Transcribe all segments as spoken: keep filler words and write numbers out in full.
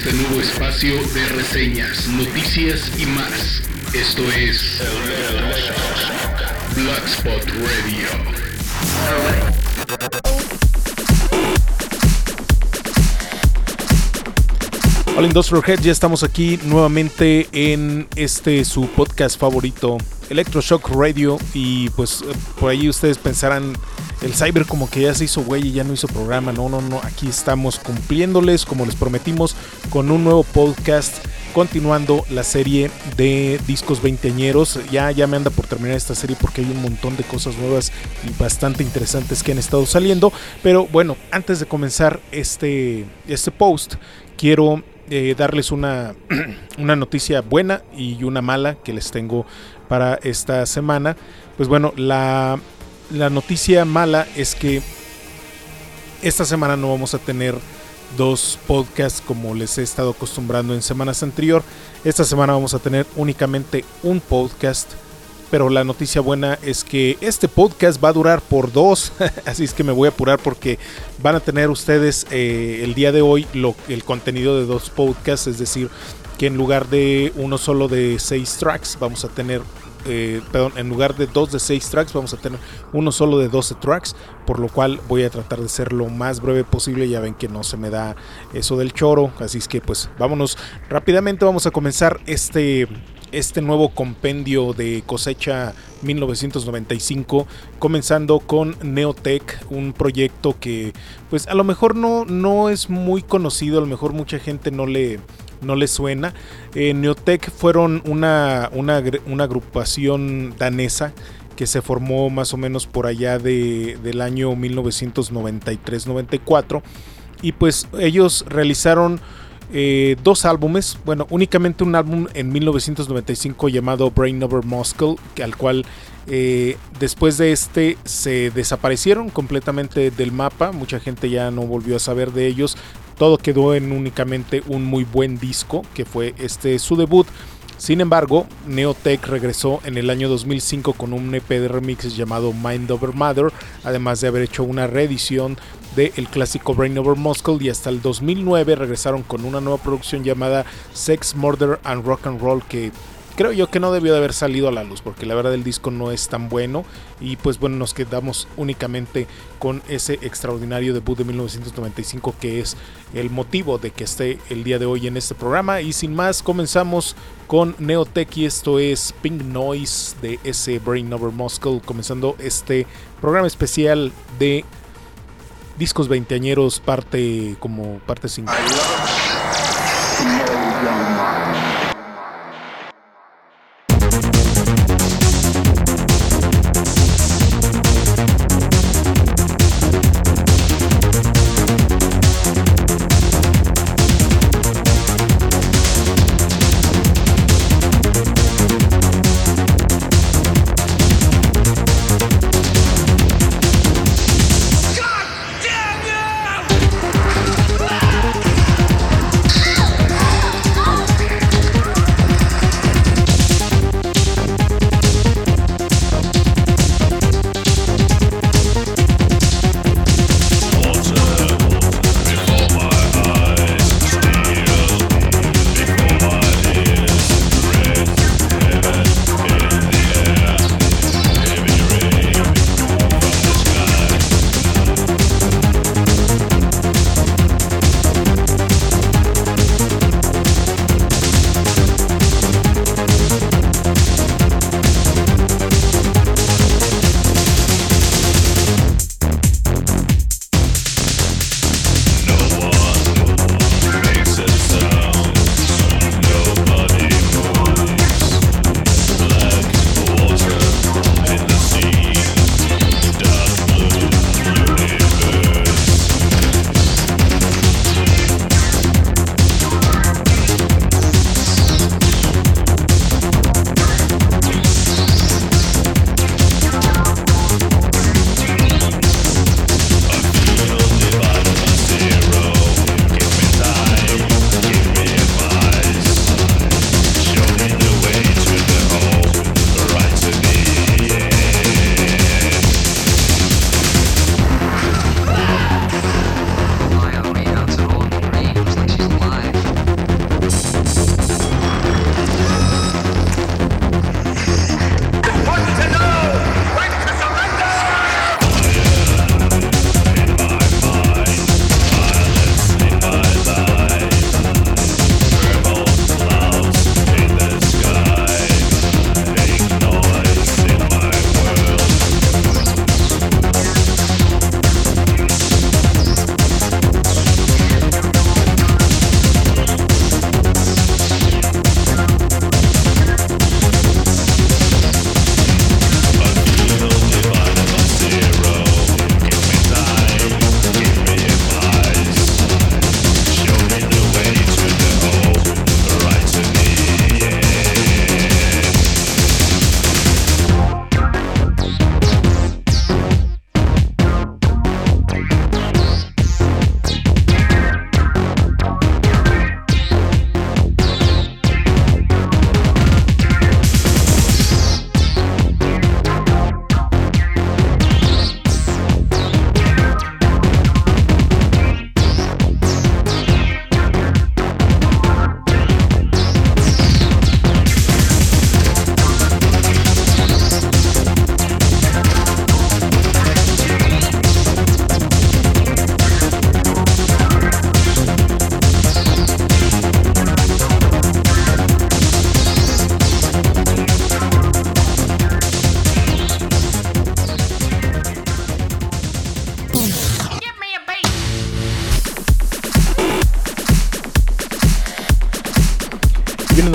este nuevo espacio de reseñas, noticias y más. Esto es Bloodspot Radio. Hola Industrial Head, ya estamos aquí nuevamente en este su podcast favorito, Electroshock Radio. Y pues por ahí ustedes pensarán, el Cyber como que ya se hizo güey y ya no hizo programa. No, no, no, aquí estamos cumpliéndoles como les prometimos con un nuevo podcast, continuando la serie de discos veinteañeros. Ya, ya me anda por terminar esta serie porque hay un montón de cosas nuevas y bastante interesantes que han estado saliendo. Pero bueno, antes de comenzar este, este post, quiero eh, darles una, una noticia buena y una mala que les tengo para esta semana. Pues bueno, la... La noticia mala es que esta semana no vamos a tener dos podcasts como les he estado acostumbrando en semanas anteriores. Esta semana vamos a tener únicamente un podcast, pero la noticia buena es que este podcast va a durar por dos, así es que me voy a apurar porque van a tener ustedes eh, el día de hoy lo, el contenido de dos podcasts, es decir, que en lugar de uno solo de seis tracks vamos a tener Eh, perdón, en lugar de dos de seis tracks vamos a tener uno solo de doce tracks, por lo cual voy a tratar de ser lo más breve posible. Ya ven que no se me da eso del choro, así es que pues vámonos rápidamente. Vamos a comenzar este, este nuevo compendio de cosecha mil novecientos noventa y cinco, comenzando con Neotech, un proyecto que pues a lo mejor no, no es muy conocido, a lo mejor mucha gente no le no les suena. eh, Neotech fueron una, una, una agrupación danesa que se formó más o menos por allá de, del año mil novecientos noventa y tres noventa y cuatro, y pues ellos realizaron eh, dos álbumes, bueno, únicamente un álbum en mil novecientos noventa y cinco llamado Brain Over Moscow, que al cual eh, después de este se desaparecieron completamente del mapa. Mucha gente ya no volvió a saber de ellos. Todo quedó en únicamente un muy buen disco, que fue este su debut. Sin embargo, Neotech regresó en el año dos mil cinco con un E P de remixes llamado Mind Over Matter, además de haber hecho una reedición del clásico Brain Over Moscow, y hasta el dos mil nueve regresaron con una nueva producción llamada Sex, Murder and Rock and Roll, que creo yo que no debió de haber salido a la luz porque la verdad el disco no es tan bueno. Y pues bueno, nos quedamos únicamente con ese extraordinario debut de mil novecientos noventa y cinco, que es el motivo de que esté el día de hoy en este programa. Y sin más, comenzamos con Neotech y esto es Pink Noise de ese Brain Over Moscow, comenzando este programa especial de discos veinteañeros, parte como parte cinco.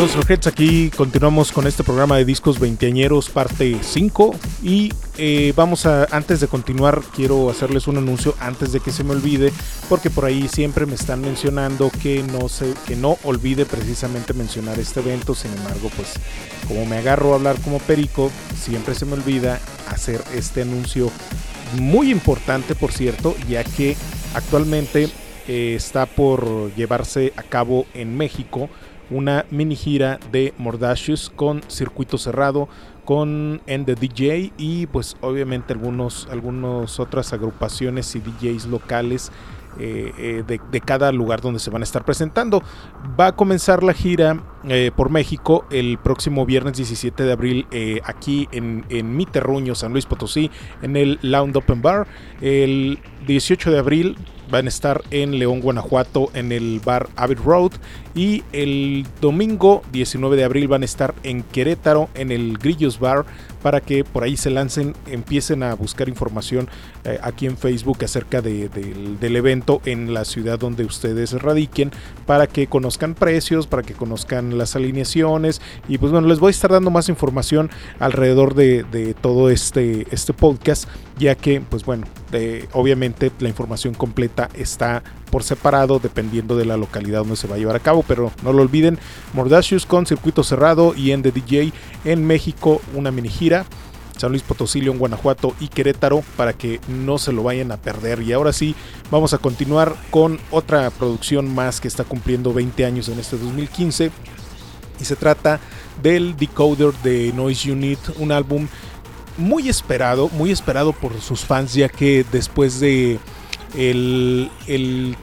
Industrial Heads, aquí continuamos con este programa de discos veinteañeros parte cinco y eh, vamos a, antes de continuar, quiero hacerles un anuncio antes de que se me olvide, porque por ahí siempre me están mencionando que no se, que no olvide precisamente mencionar este evento. Sin embargo, pues como me agarro a hablar como perico, siempre se me olvida hacer este anuncio muy importante, por cierto, ya que actualmente eh, está por llevarse a cabo en México una mini gira de Mordacious con circuito cerrado, con End the D J y pues obviamente algunos, algunos otras agrupaciones y D Js locales eh, eh, de, de cada lugar donde se van a estar presentando. Va a comenzar la gira eh, por México el próximo viernes diecisiete de abril eh, aquí en, en mi terruño, San Luis Potosí, en el Lounge Open Bar. El dieciocho de abril van a estar en León, Guanajuato, en el bar Abbey Road, y el domingo diecinueve de abril van a estar en Querétaro, en el Grillos Bar, para que por ahí se lancen, empiecen a buscar información eh, aquí en Facebook acerca de, de, del evento en la ciudad donde ustedes radiquen, para que conozcan precios, para que conozcan las alineaciones, y pues bueno, les voy a estar dando más información alrededor de, de todo este, este podcast, ya que pues bueno, de, obviamente la información completa está por separado dependiendo de la localidad donde se va a llevar a cabo, pero no lo olviden, Mordacious con circuito cerrado y en The D J en México, una mini gira, San Luis Potosí, León, Guanajuato y Querétaro, para que no se lo vayan a perder. Y ahora sí, vamos a continuar con otra producción más que está cumpliendo veinte años en este dos mil quince, y se trata del Decoder de Noise Unit, un álbum muy esperado, muy esperado por sus fans, ya que después de el, el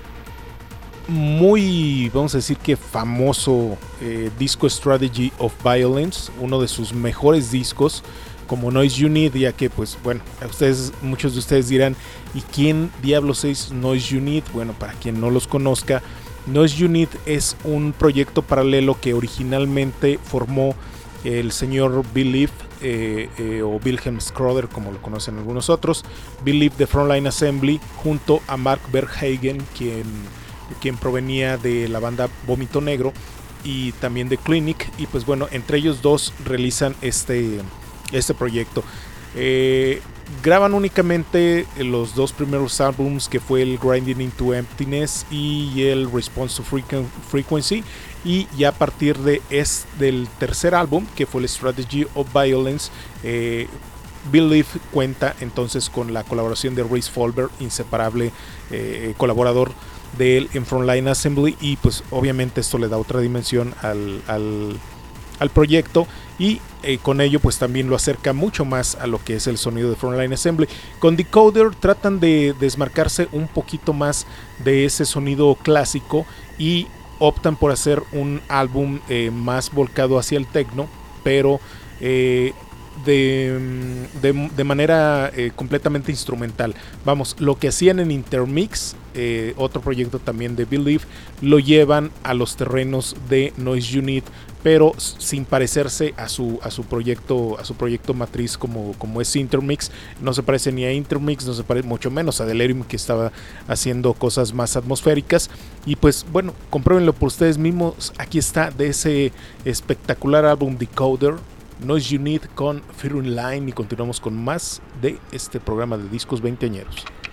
muy, vamos a decir que famoso eh, disco Strategy of Violence, uno de sus mejores discos como Noise Unit, ya que pues bueno, ustedes, muchos de ustedes dirán, ¿y quién diablos es Noise Unit? Bueno, para quien no los conozca, Noise Unit es un proyecto paralelo que originalmente formó el señor Bill Leaf, eh, eh, o Wilhelm Schröder, como lo conocen algunos otros. Bill Leaf de Frontline Assembly, junto a Mark Verhagen, quien, quien provenía de la banda Vómito Negro y también de Clinic, y pues bueno, entre ellos dos realizan este, este proyecto. Eh, graban únicamente los dos primeros álbums, que fue el Grinding into Emptiness y el Response to Frequency, y ya a partir de es del tercer álbum, que fue el Strategy of Violence, eh, Bill Leaf cuenta entonces con la colaboración de Rhys Fulber, inseparable eh, colaborador de él en Frontline Assembly, y pues obviamente esto le da otra dimensión al, al, al proyecto, y eh, con ello pues también lo acerca mucho más a lo que es el sonido de Frontline Assembly. Con Decoder tratan de desmarcarse un poquito más de ese sonido clásico y optan por hacer un álbum eh, más volcado hacia el techno, pero eh, de, de, de manera eh, completamente instrumental. Vamos, lo que hacían en Intermix, eh, otro proyecto también de Bill Leaf, lo llevan a los terrenos de Noise Unit, pero sin parecerse a su, a su proyecto a su proyecto matriz como, como es Intermix. No se parece ni a Intermix, no se parece mucho menos a Delirium, que estaba haciendo cosas más atmosféricas. Y pues bueno, compruébenlo por ustedes mismos. Aquí está, de ese espectacular álbum Decoder, Noise Unit con Fear Online, y continuamos con más de este programa de discos veinteañeros.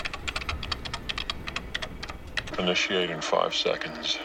Initiate in five seconds.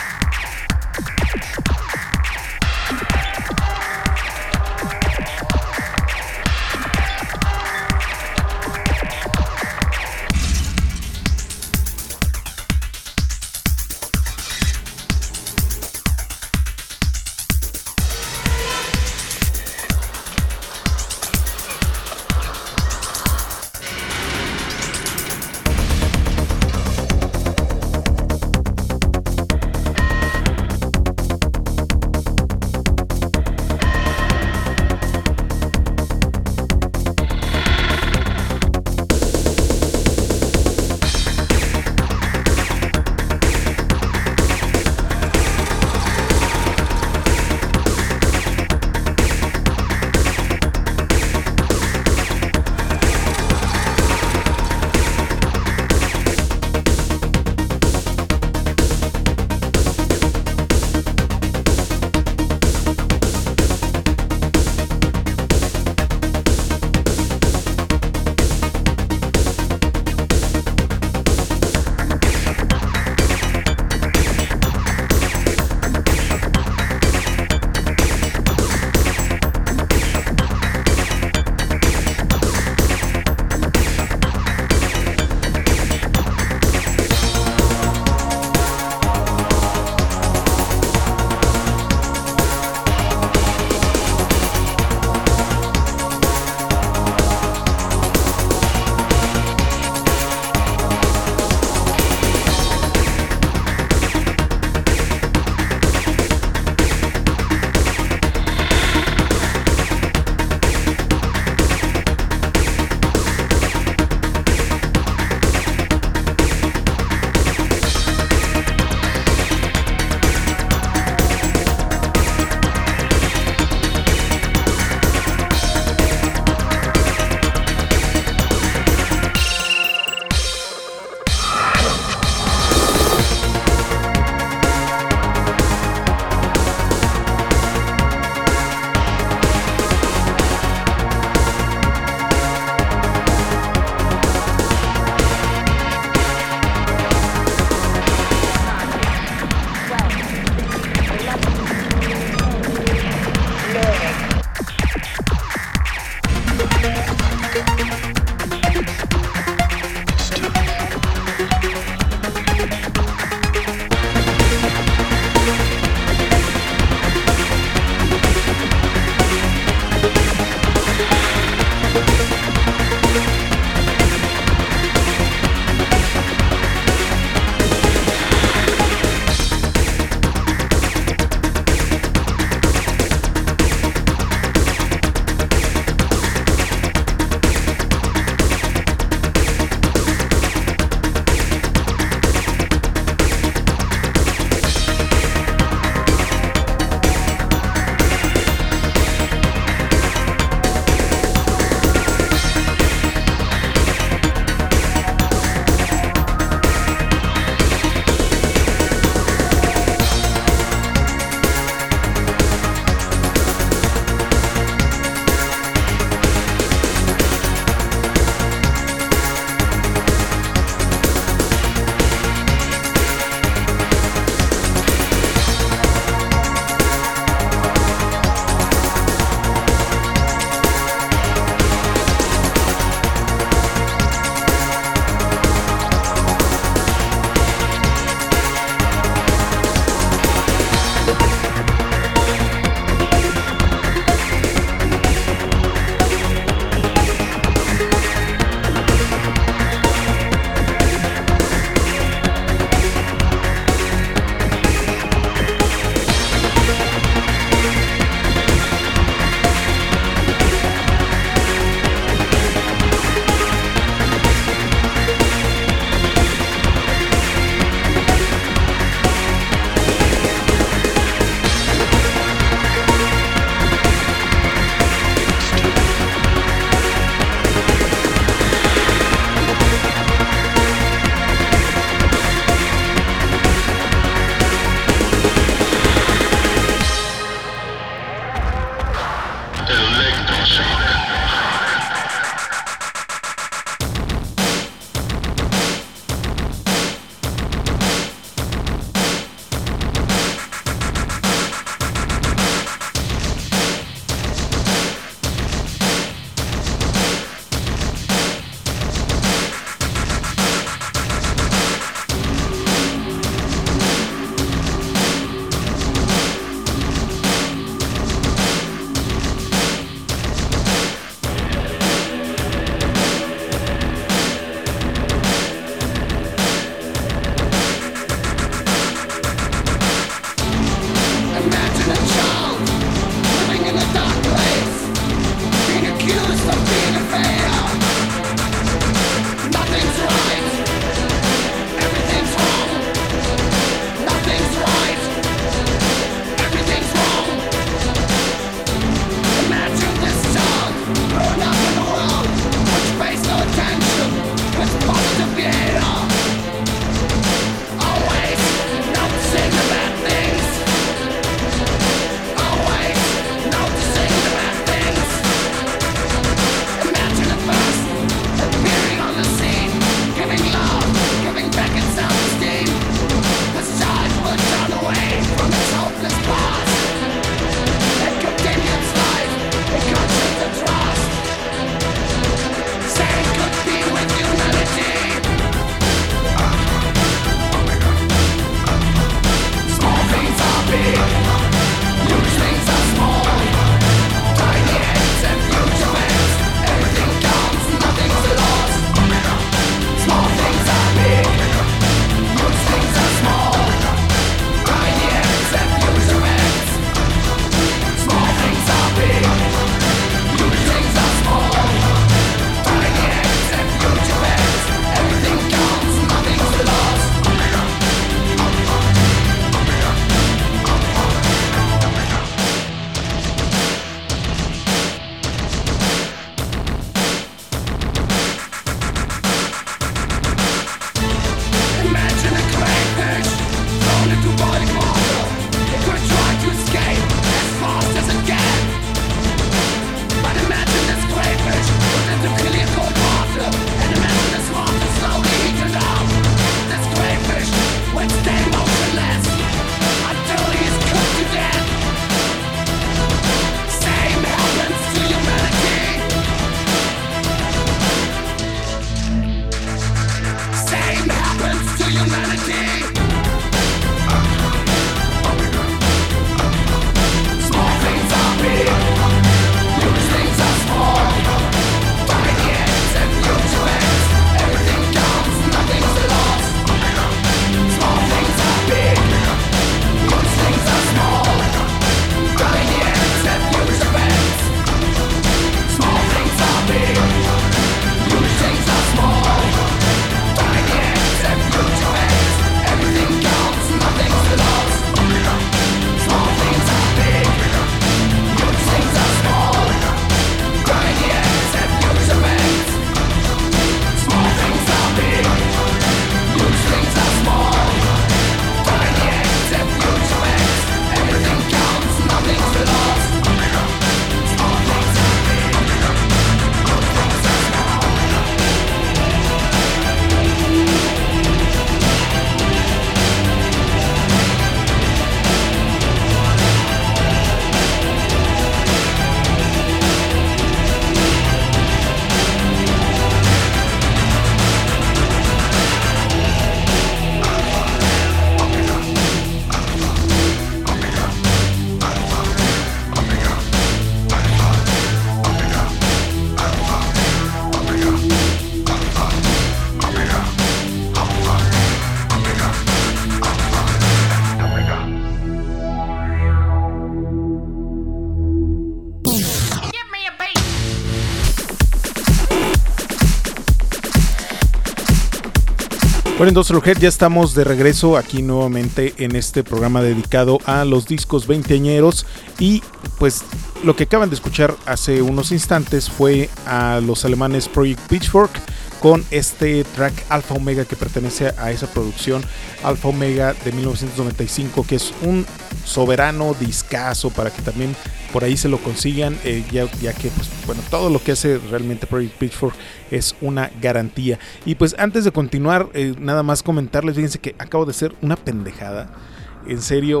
Bueno, Industrial Head, ya estamos de regreso aquí nuevamente en este programa dedicado a los discos veinteañeros y pues lo que acaban de escuchar hace unos instantes fue a los alemanes Project Pitchfork con este track Alpha Omega que pertenece a esa producción Alpha Omega de mil novecientos noventa y cinco, que es un soberano discazo para que también por ahí se lo consigan, eh, ya, ya que pues, bueno, todo lo que hace realmente Project Pitchfork es una garantía. Y pues antes de continuar, eh, nada más comentarles, fíjense que acabo de hacer una pendejada, en serio,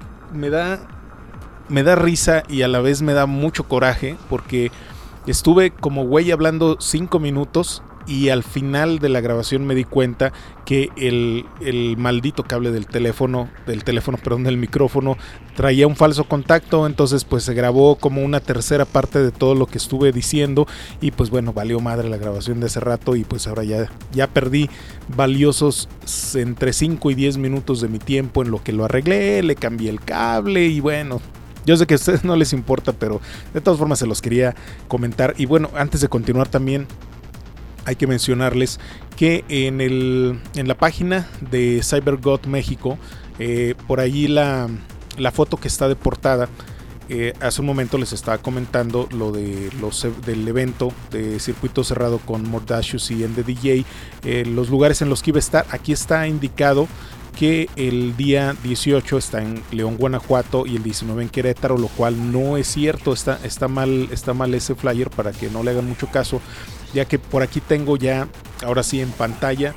me da, me da risa y a la vez me da mucho coraje, porque estuve como güey hablando cinco minutos y al final de la grabación me di cuenta que el, el maldito cable del teléfono, del teléfono, perdón, del micrófono traía un falso contacto, entonces pues se grabó como una tercera parte de todo lo que estuve diciendo y pues bueno, valió madre la grabación de hace rato y pues ahora ya, ya perdí valiosos entre cinco y diez minutos de mi tiempo en lo que lo arreglé, le cambié el cable y bueno... Yo sé que a ustedes no les importa, pero de todas formas se los quería comentar. Y bueno, antes de continuar también hay que mencionarles que en, el, en la página de CyberGod México, eh, por allí la, la foto que está de portada, eh, hace un momento les estaba comentando lo de los, del evento de circuito cerrado con Mordacious y Ende D J, eh, los lugares en los que iba a estar. Aquí está indicado que el día dieciocho está en León, Guanajuato y el diecinueve en Querétaro, lo cual no es cierto, está, está, mal, está mal ese flyer para que no le hagan mucho caso, ya que por aquí tengo ya, ahora sí en pantalla,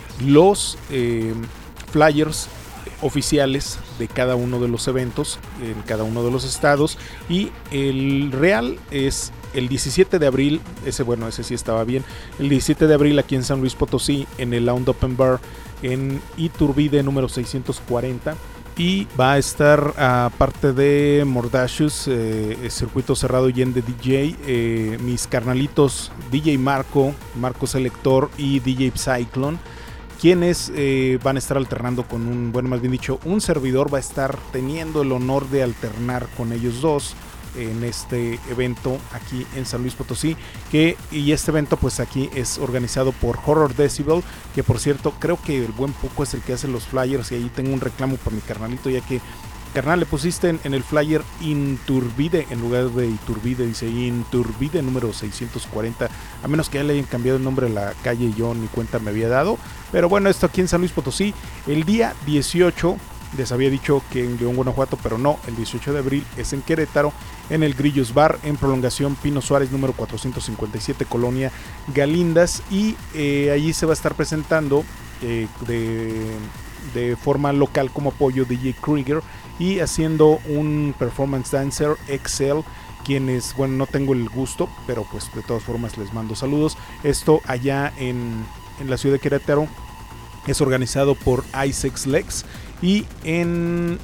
los eh, flyers oficiales de cada uno de los eventos en cada uno de los estados y el real es el diecisiete de abril, ese bueno, ese sí estaba bien, el diecisiete de abril aquí en San Luis Potosí en el Lounge Open Bar en Iturbide número seiscientos cuarenta y va a estar aparte de Mordacious, eh, circuito cerrado y en de D J, eh, mis carnalitos D J Marco, Marco Selector y D J Cyclone, quienes eh, van a estar alternando con un, bueno, más bien dicho, un servidor va a estar teniendo el honor de alternar con ellos dos en este evento aquí en San Luis Potosí, que y este evento pues aquí es organizado por Horror Decibel, que por cierto creo que el buen Poco es el que hace los flyers y ahí tengo un reclamo para mi carnalito, ya que carnal le pusiste en, en el flyer Iturbide en lugar de Iturbide, dice Iturbide número seiscientos cuarenta, a menos que ya le hayan cambiado el nombre a la calle y yo ni cuenta me había dado, pero bueno, esto aquí en San Luis Potosí el día dieciocho. Les había dicho que en León, Guanajuato, pero no, el dieciocho de abril es en Querétaro, en el Grillos Bar, en prolongación Pino Suárez, número cuatrocientos cincuenta y siete, Colonia Galindas, y eh, allí se va a estar presentando eh, de, de forma local como apoyo D J Krieger y haciendo un performance dancer Excel, quienes, bueno, no tengo el gusto, pero pues de todas formas les mando saludos. Esto allá en, en la ciudad de Querétaro es organizado por Isaacs Lex. Y en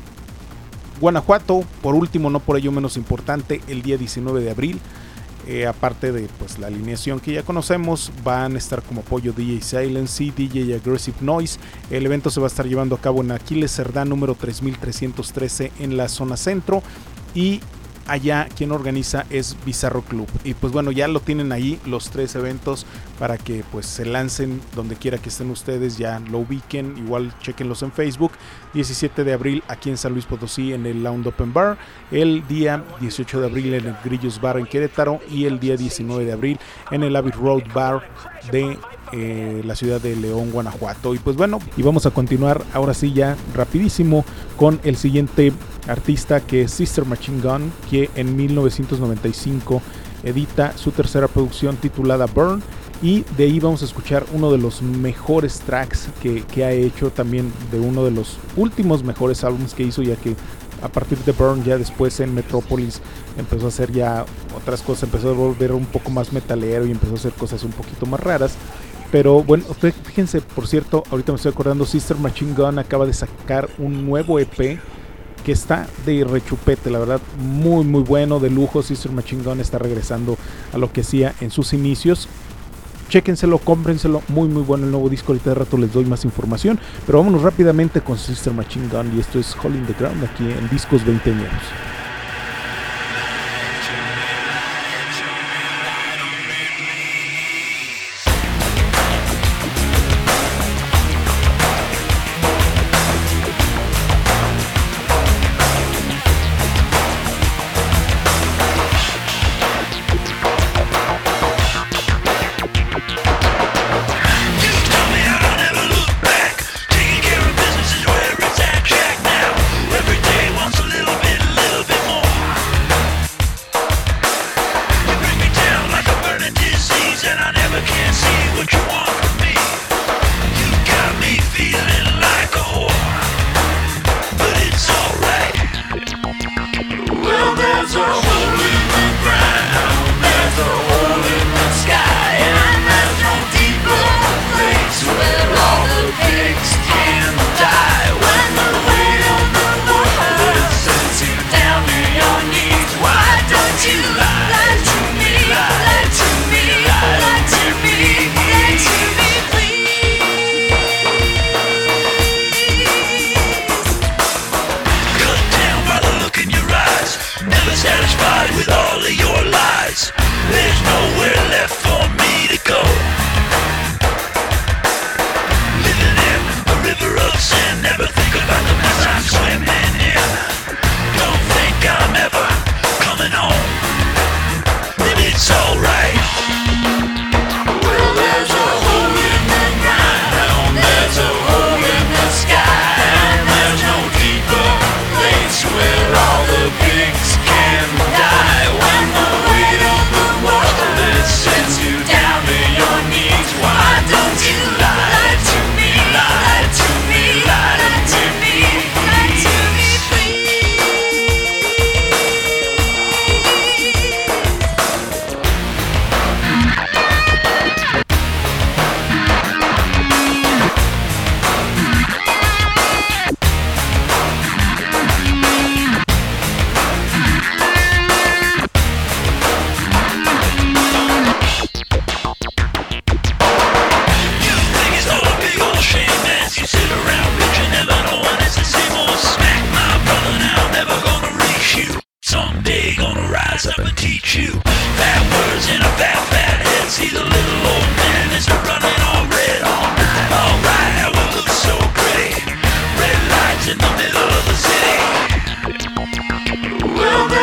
Guanajuato, por último, no por ello menos importante, el día diecinueve de abril, eh, aparte de pues la alineación que ya conocemos, van a estar como apoyo D J Silence y D J Aggressive Noise. El evento se va a estar llevando a cabo en Aquiles Cerdán número tres mil trescientos trece en la zona centro, y allá quien organiza es Bizarro Club. Y pues bueno, ya lo tienen ahí los tres eventos para que pues se lancen donde quiera que estén ustedes, ya lo ubiquen, igual chequenlos en Facebook. Diecisiete de abril aquí en San Luis Potosí en el Lounge Open Bar, el día dieciocho de abril en el Grillos Bar en Querétaro y el día diecinueve de abril en el Abbey Road Bar de eh, la ciudad de León, Guanajuato. Y pues bueno, y vamos a continuar ahora sí ya rapidísimo con el siguiente artista, que es Sister Machine Gun, que en mil novecientos noventa y cinco edita su tercera producción titulada Burn, y de ahí vamos a escuchar uno de los mejores tracks que, que ha hecho, también de uno de los últimos mejores álbumes que hizo, ya que a partir de Burn ya después en Metropolis empezó a hacer ya otras cosas, empezó a volver un poco más metalero y empezó a hacer cosas un poquito más raras. Pero bueno, fíjense, por cierto, ahorita me estoy acordando, Sister Machine Gun acaba de sacar un nuevo E P que está de rechupete, la verdad, muy muy bueno, de lujo. Sister Machine Gun está regresando a lo que hacía en sus inicios. Chéquenselo, cómprenselo, muy muy bueno el nuevo disco. Ahorita de rato les doy más información, pero vámonos rápidamente con Sister Machine Gun, y esto es Hole in the Ground aquí en Discos Veinteañeros.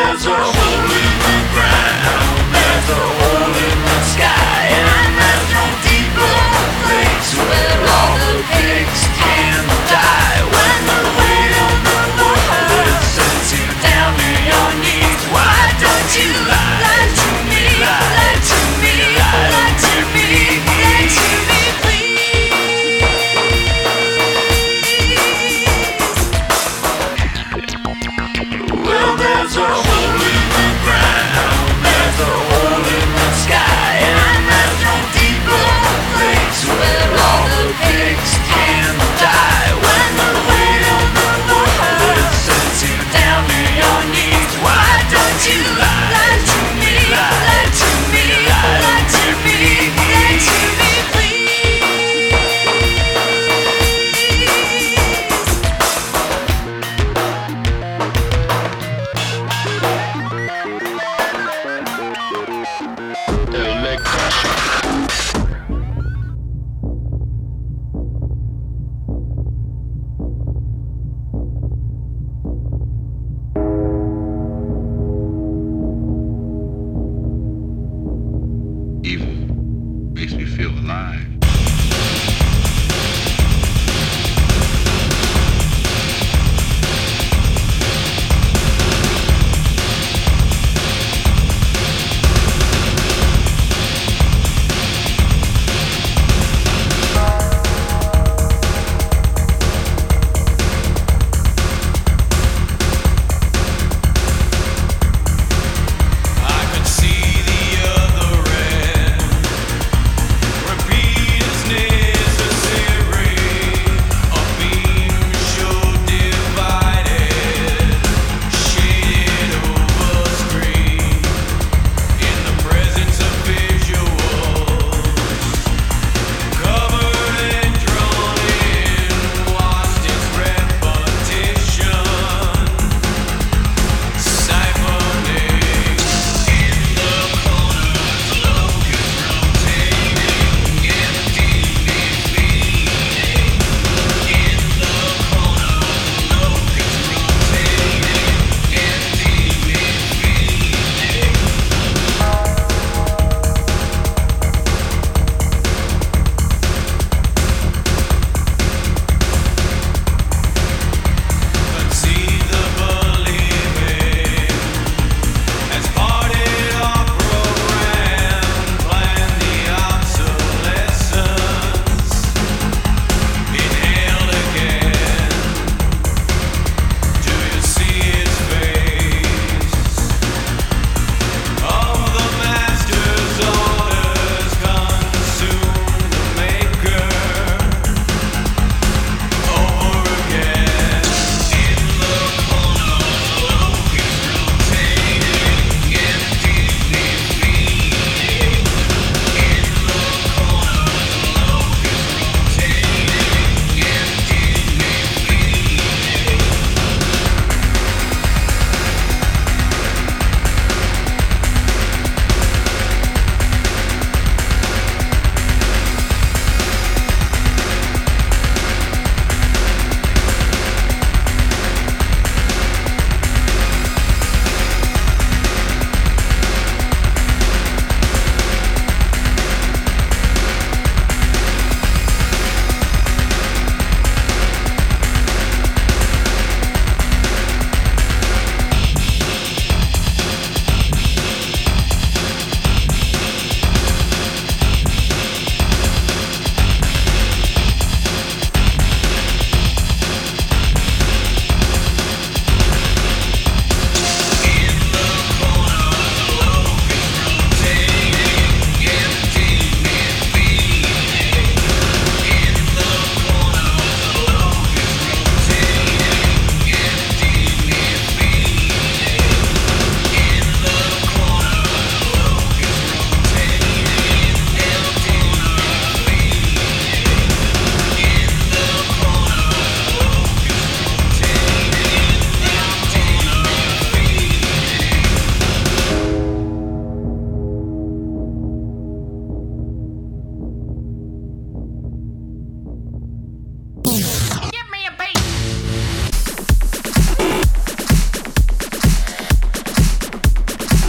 there's a hole in the ground, there's a hole in the sky, and there's no deeper place where all the pigs can die. When the weight of the world sets you down to your knees, why don't you lie to me, lie to me, lie to me, lie to me, please? Well, there's a hole in the ground, there's a hole in the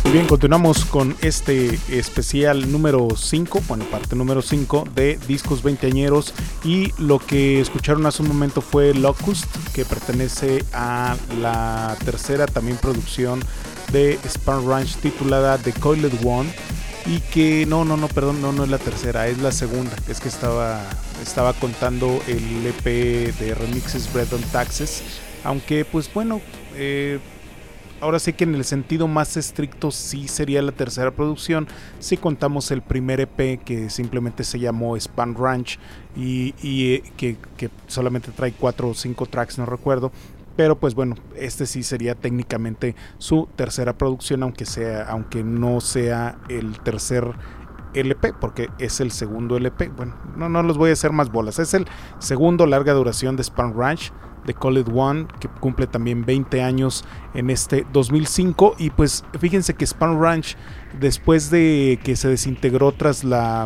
Y bien, continuamos con este especial número cinco, bueno, parte número cinco de Discos Veinteañeros. Y lo que escucharon hace un momento fue Locust, que pertenece a la tercera también producción de Spun Ranch titulada The Coiled One. Y que, no, no, no, perdón, no, no es la tercera, es la segunda. Es que estaba, estaba contando el E P de remixes Bread on Taxes. Aunque, pues bueno, eh, ahora sí que en el sentido más estricto sí sería la tercera producción si contamos el primer E P que simplemente se llamó Spun Ranch y, y eh, que, que solamente trae cuatro o cinco tracks, no recuerdo. Pero pues bueno, este sí sería técnicamente su tercera producción, aunque sea, aunque no sea el tercer L P, porque es el segundo L P. Bueno, no, no los voy a hacer más bolas. Es el segundo larga duración de Spun Ranch, The Coiled One, que cumple también veinte años en este dos mil cinco. Y pues fíjense que Spun Ranch, después de que se desintegró tras la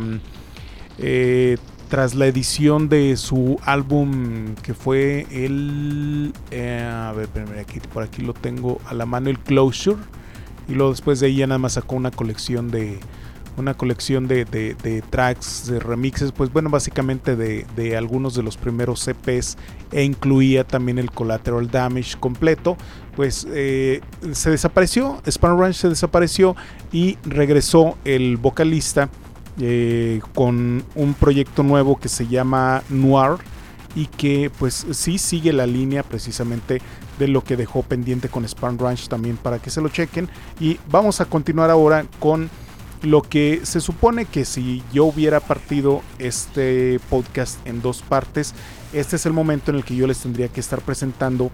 eh, tras la edición de su álbum, que fue el eh, a ver, espérame, aquí, por aquí lo tengo a la mano, el Closure, y luego después de ahí ya nada más sacó una colección de una colección de, de, de tracks, de remixes, pues bueno, básicamente de, de algunos de los primeros E Pes, e incluía también el Collateral Damage completo. Pues eh, se desapareció, Spun Ranch se desapareció y regresó el vocalista eh, con un proyecto nuevo que se llama Noir, y que pues sí sigue la línea precisamente de lo que dejó pendiente con Spun Ranch, también para que se lo chequen. Y vamos a continuar ahora con lo que se supone que si yo hubiera partido este podcast en dos partes, este es el momento en el que yo les tendría que estar presentando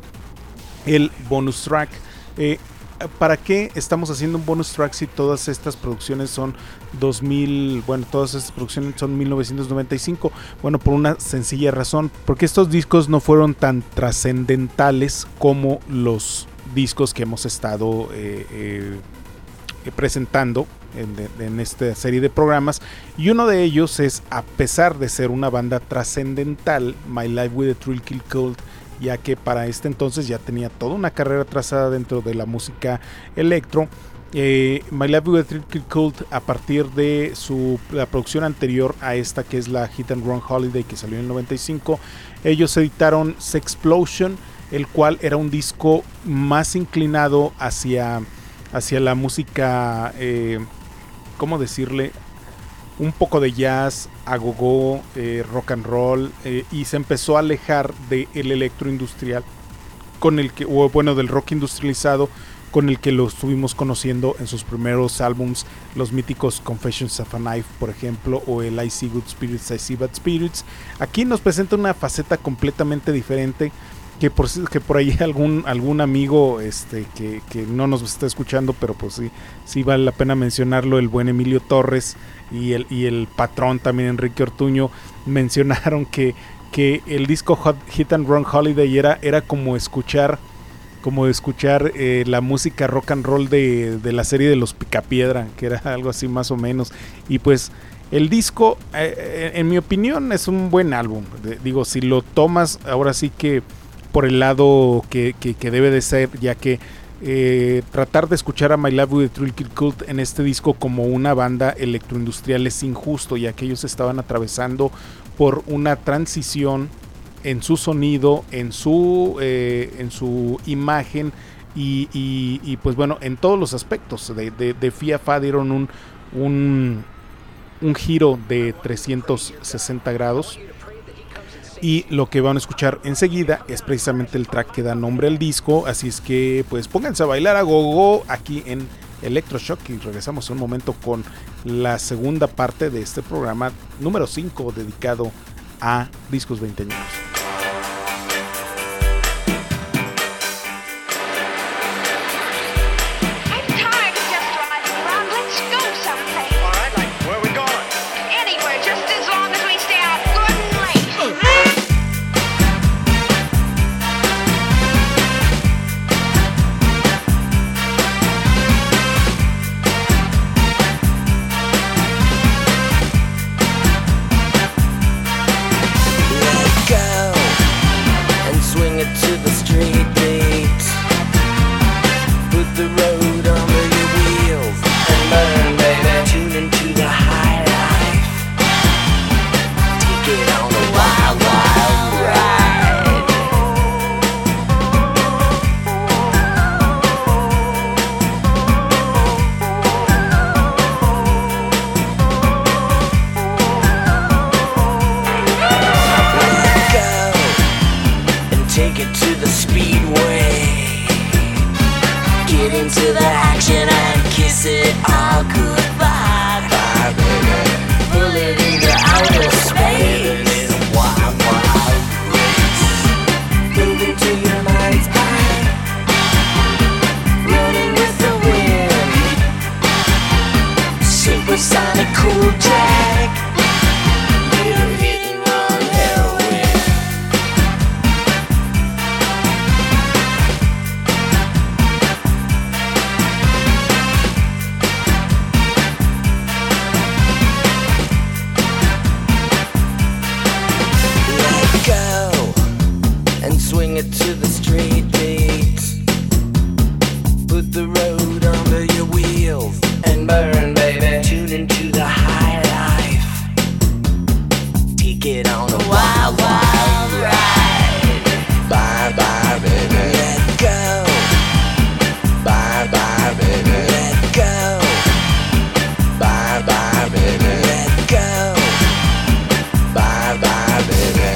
el bonus track. Eh, ¿Para qué estamos haciendo un bonus track si todas estas producciones son dos mil, bueno, todas estas producciones son mil novecientos noventa y cinco? Bueno, por una sencilla razón, porque estos discos no fueron tan trascendentales como los discos que hemos estado eh, eh, presentando en, en esta serie de programas, y uno de ellos es, a pesar de ser una banda trascendental, My Life with a Thrill Kill Cult, ya que para este entonces ya tenía toda una carrera trazada dentro de la música electro. eh, My Life with a Thrill Kill Cult, a partir de su la producción anterior a esta, que es la Hit and Run Holiday, que salió en el noventa y cinco, ellos editaron Sexplosion, el cual era un disco más inclinado hacia hacia la música, eh, ¿cómo decirle? Un poco de jazz, agogó, eh, rock and roll, eh, y se empezó a alejar del electroindustrial, con el que, o bueno, del rock industrializado, con el que lo estuvimos conociendo en sus primeros álbums, los míticos Confessions of a Knife, por ejemplo, o el I See Good Spirits, I See Bad Spirits. Aquí nos presenta una faceta completamente diferente, que por, que por ahí algún, algún amigo este, que, que no nos está escuchando, pero pues sí, sí vale la pena mencionarlo, el buen Emilio Torres y el, y el patrón también Enrique Ortuño, mencionaron que, que el disco Hot, Hit and Run Holiday era, era como escuchar, como escuchar eh, la música rock and roll de, de la serie de los Picapiedra, que era algo así más o menos. Y pues el disco, eh, en mi opinión, es un buen álbum. Digo, si lo tomas ahora sí que por el lado que, que, que debe de ser, ya que eh, tratar de escuchar a My Life with a Thrill Kill Cult en este disco como una banda electroindustrial es injusto, ya que ellos estaban atravesando por una transición en su sonido, en su eh, en su imagen y, y, y pues bueno, en todos los aspectos. De, de, de Fia Fa dieron un, un, un giro de trescientos sesenta grados. Y lo que van a escuchar enseguida es precisamente el track que da nombre al disco. Así es que pues pónganse a bailar a gogo aquí en Electroshock, y regresamos en un momento con la segunda parte de este programa número cinco, dedicado a discos veinteañeros. Go. speedway. Get into the action and kiss it all goodbye. Bye, baby. Bullet into outer space. In a wild, wild race. Moving to your mind's eye. Running with the wind. Supersonic cool drag. Little hit and run heroin. Let go and swing it to the straight beat. Put the road under your wheels and burn, baby. Tune into the high life. Take it on a wild, wild ride. Bye, bye, baby. Let go. Bye, bye, baby. Let go. Bye, bye, baby. Let go. Bye, bye, baby.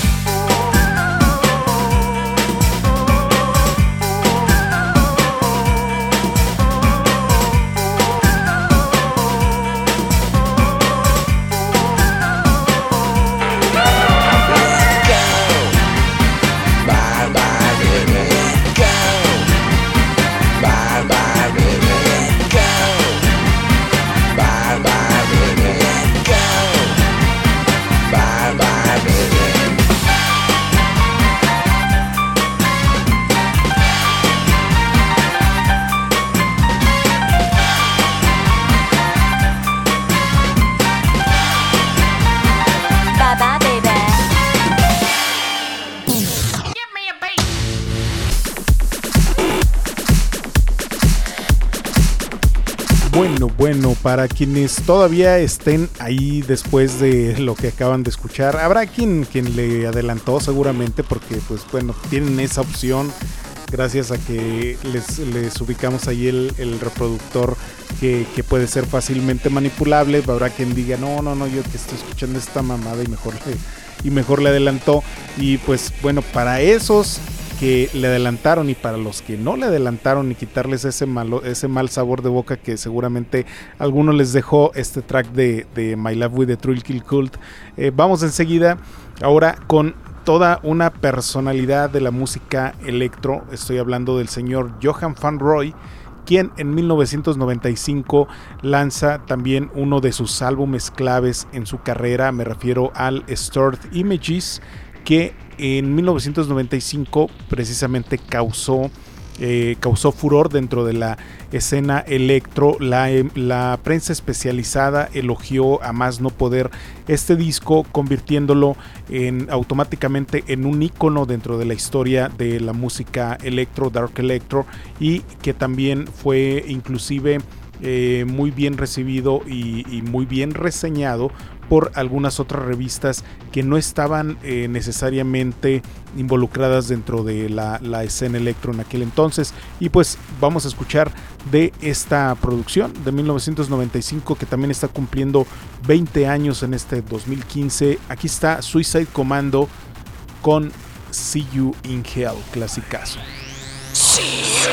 Bueno, bueno, para quienes todavía estén ahí después de lo que acaban de escuchar, habrá quien, quien le adelantó seguramente porque pues bueno, tienen esa opción gracias a que les, les ubicamos ahí el, el reproductor que, que puede ser fácilmente manipulable. Habrá quien diga, no, no, no, yo que estoy escuchando esta mamada y mejor le, y mejor le adelantó. Y pues bueno, para esos que le adelantaron y para los que no le adelantaron y quitarles ese, malo, ese mal sabor de boca que seguramente a algunos les dejó este track de, de My Love with the Thrill Kill Cult, eh, vamos enseguida ahora con toda una personalidad de la música electro. Estoy hablando del señor Johan van Roy, quien en mil novecientos noventa y cinco lanza también uno de sus álbumes claves en su carrera. Me refiero al Stored Images, que en mil novecientos noventa y cinco precisamente causó, eh, causó furor dentro de la escena electro. La, la prensa especializada elogió a más no poder este disco, convirtiéndolo en, automáticamente en un ícono dentro de la historia de la música electro, dark electro, y que también fue inclusive eh, muy bien recibido y, y muy bien reseñado por algunas otras revistas que no estaban eh, necesariamente involucradas dentro de la, la escena electro en aquel entonces. Y pues vamos a escuchar de esta producción de mil novecientos noventa y cinco, que también está cumpliendo veinte años en este dos mil quince. Aquí está Suicide Commando con See You in Hell, clasicazo. See you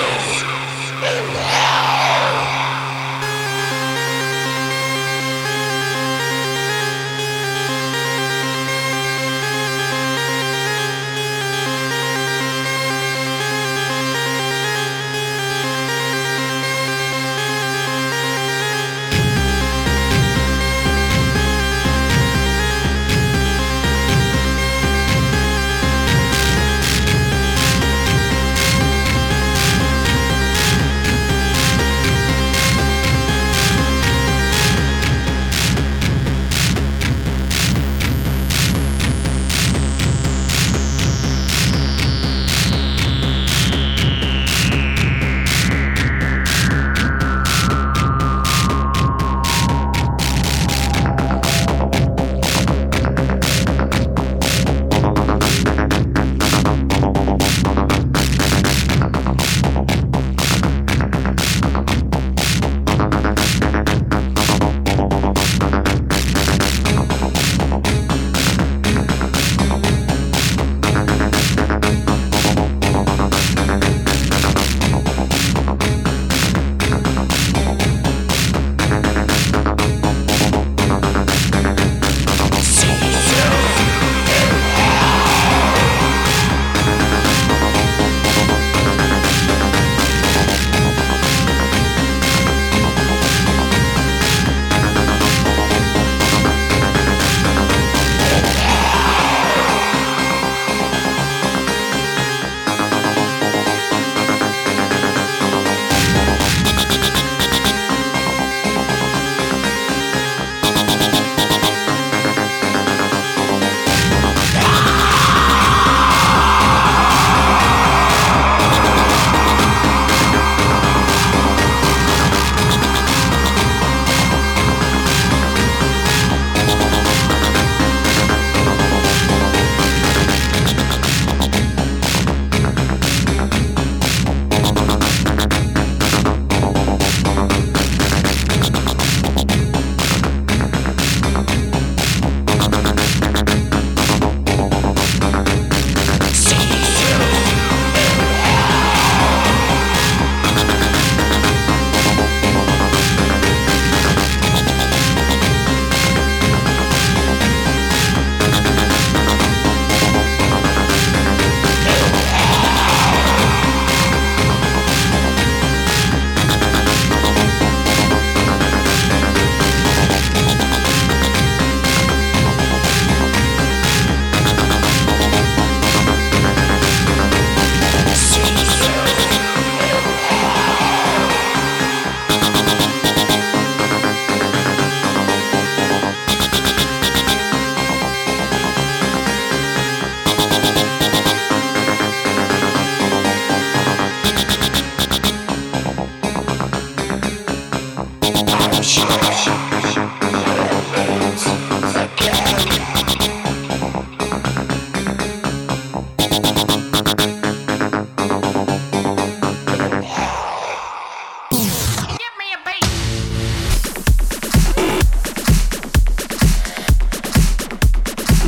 in hell.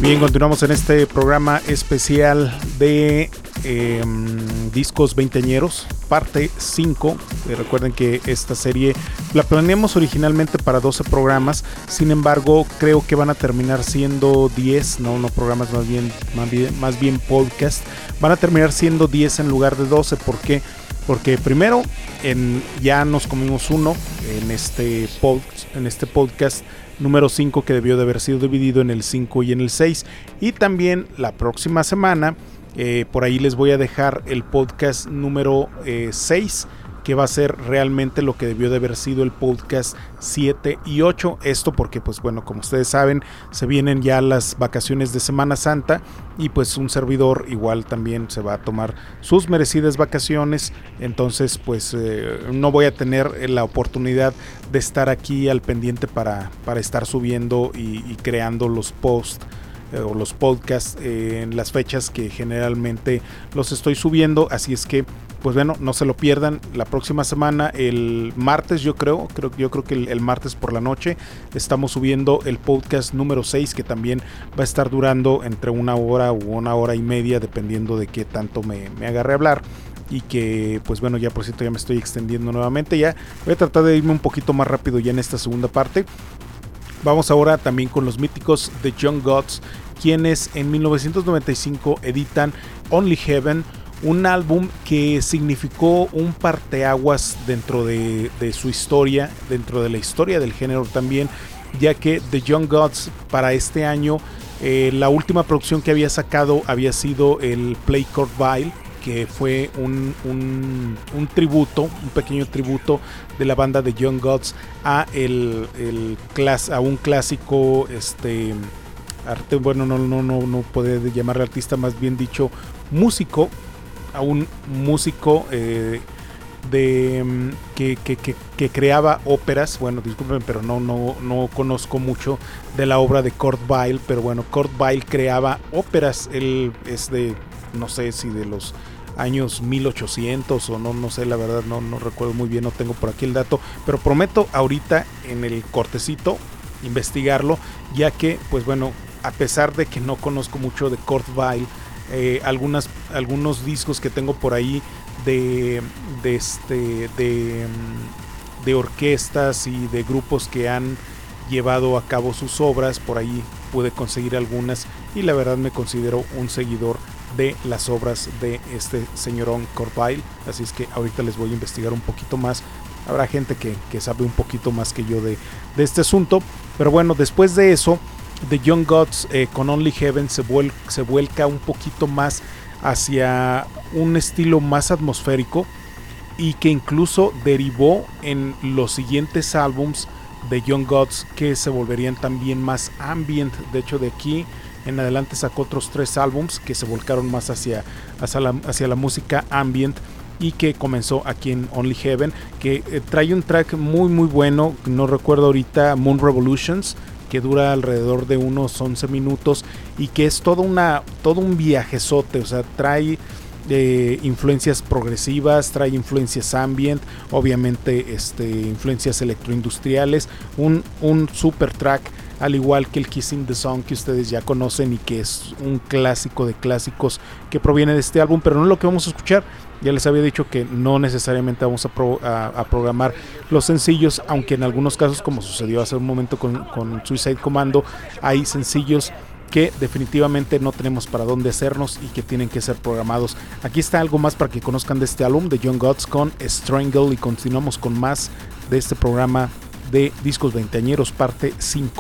Bien, continuamos en este programa especial de eh, discos veinteañeros, parte cinco. Eh, recuerden que esta serie la planeamos originalmente para doce programas, sin embargo creo que van a terminar siendo diez, no, no programas, más bien, más bien, más bien podcast. Van a terminar siendo diez en lugar de doce. ¿Por qué? Porque primero en, ya nos comimos uno en este, pod, en este podcast número cinco, que debió de haber sido dividido en el cinco y en el seis. Y también la próxima semana, eh, por ahí les voy a dejar el podcast número eh, seis, que va a ser realmente lo que debió de haber sido el podcast siete y ocho. Esto porque, pues bueno, como ustedes saben, se vienen ya las vacaciones de Semana Santa y pues un servidor igual también se va a tomar sus merecidas vacaciones. Entonces pues eh, no voy a tener la oportunidad de estar aquí al pendiente para, para estar subiendo y, y creando los posts eh, o los podcasts eh, en las fechas que generalmente los estoy subiendo. Así es que pues bueno, no se lo pierdan. La próxima semana, el martes, yo creo, creo yo creo que el, el martes por la noche estamos subiendo el podcast número seis, que también va a estar durando entre una hora u una hora y media, dependiendo de qué tanto me, me agarre a hablar. Y que, pues bueno, ya por cierto ya me estoy extendiendo nuevamente. Ya voy a tratar de irme un poquito más rápido ya en esta segunda parte. Vamos ahora también con los míticos The Young Gods, quienes en mil novecientos noventa y cinco editan Only Heaven, un álbum que significó un parteaguas dentro de, de su historia, dentro de la historia del género también, ya que The Young Gods para este año, eh, la última producción que había sacado había sido el Play Kurt Vile, que fue un, un, un tributo, un pequeño tributo de la banda de Young Gods a, el, el clas, a un clásico este, arte, bueno, no, no, no, no puedo llamarle artista, más bien dicho músico, a un músico eh, de que, que, que, que creaba óperas. Bueno, disculpen, pero no, no, no conozco mucho de la obra de Kurt Vile, pero bueno, Kurt Vile creaba óperas. Él es de, no sé si de los años mil ochocientos o no, no sé, la verdad no, no recuerdo muy bien, no tengo por aquí el dato, pero prometo ahorita en el cortecito investigarlo, ya que pues bueno, a pesar de que no conozco mucho de Kurt Vile, Eh, algunas, algunos discos que tengo por ahí de, de, este, de, de orquestas y de grupos que han llevado a cabo sus obras, por ahí pude conseguir algunas y la verdad me considero un seguidor de las obras de este señorón Kurt Vile. Así es que ahorita les voy a investigar un poquito más. Habrá gente que, que sabe un poquito más que yo de, de este asunto, pero bueno, después de eso The Young Gods eh, con Only Heaven se, vuel- se vuelca un poquito más hacia un estilo más atmosférico y que incluso derivó en los siguientes álbums de Young Gods, que se volverían también más ambient. De hecho, de aquí en adelante sacó otros tres álbums que se volcaron más hacia, hacia, la, hacia la música ambient, y que comenzó aquí en Only Heaven, que eh, trae un track muy muy bueno, no recuerdo ahorita, Moon Revolutions, que dura alrededor de unos once minutos y que es todo, una, todo un viajezote. O sea, trae eh, influencias progresivas, trae influencias ambient, obviamente este, influencias electroindustriales, un, un super track, al igual que el Kissing the Sun, que ustedes ya conocen y que es un clásico de clásicos que proviene de este álbum, pero no es lo que vamos a escuchar. Ya les había dicho que no necesariamente vamos a, pro, a, a programar los sencillos, aunque en algunos casos, como sucedió hace un momento con, con Suicide Commando, hay sencillos que definitivamente no tenemos para dónde hacernos y que tienen que ser programados. Aquí está algo más para que conozcan de este álbum de Young Gods con Strangle, y continuamos con más de este programa de Discos Veinteañeros parte cinco.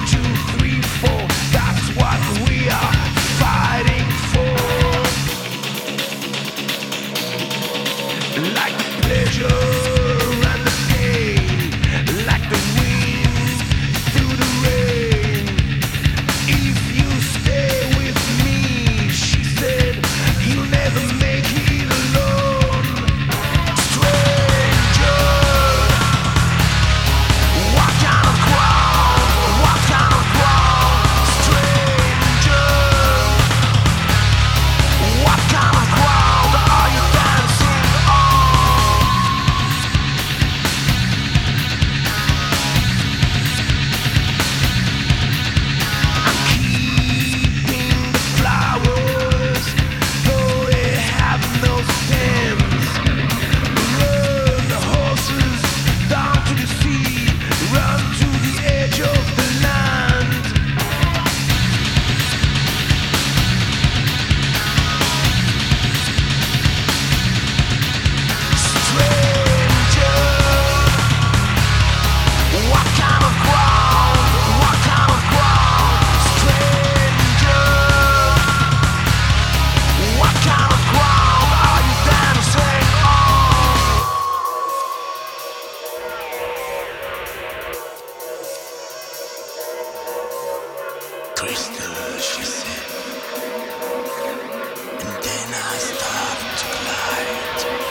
One, two, three, four, that's what we are fighting for. crystal, she said. And then I stopped to glide.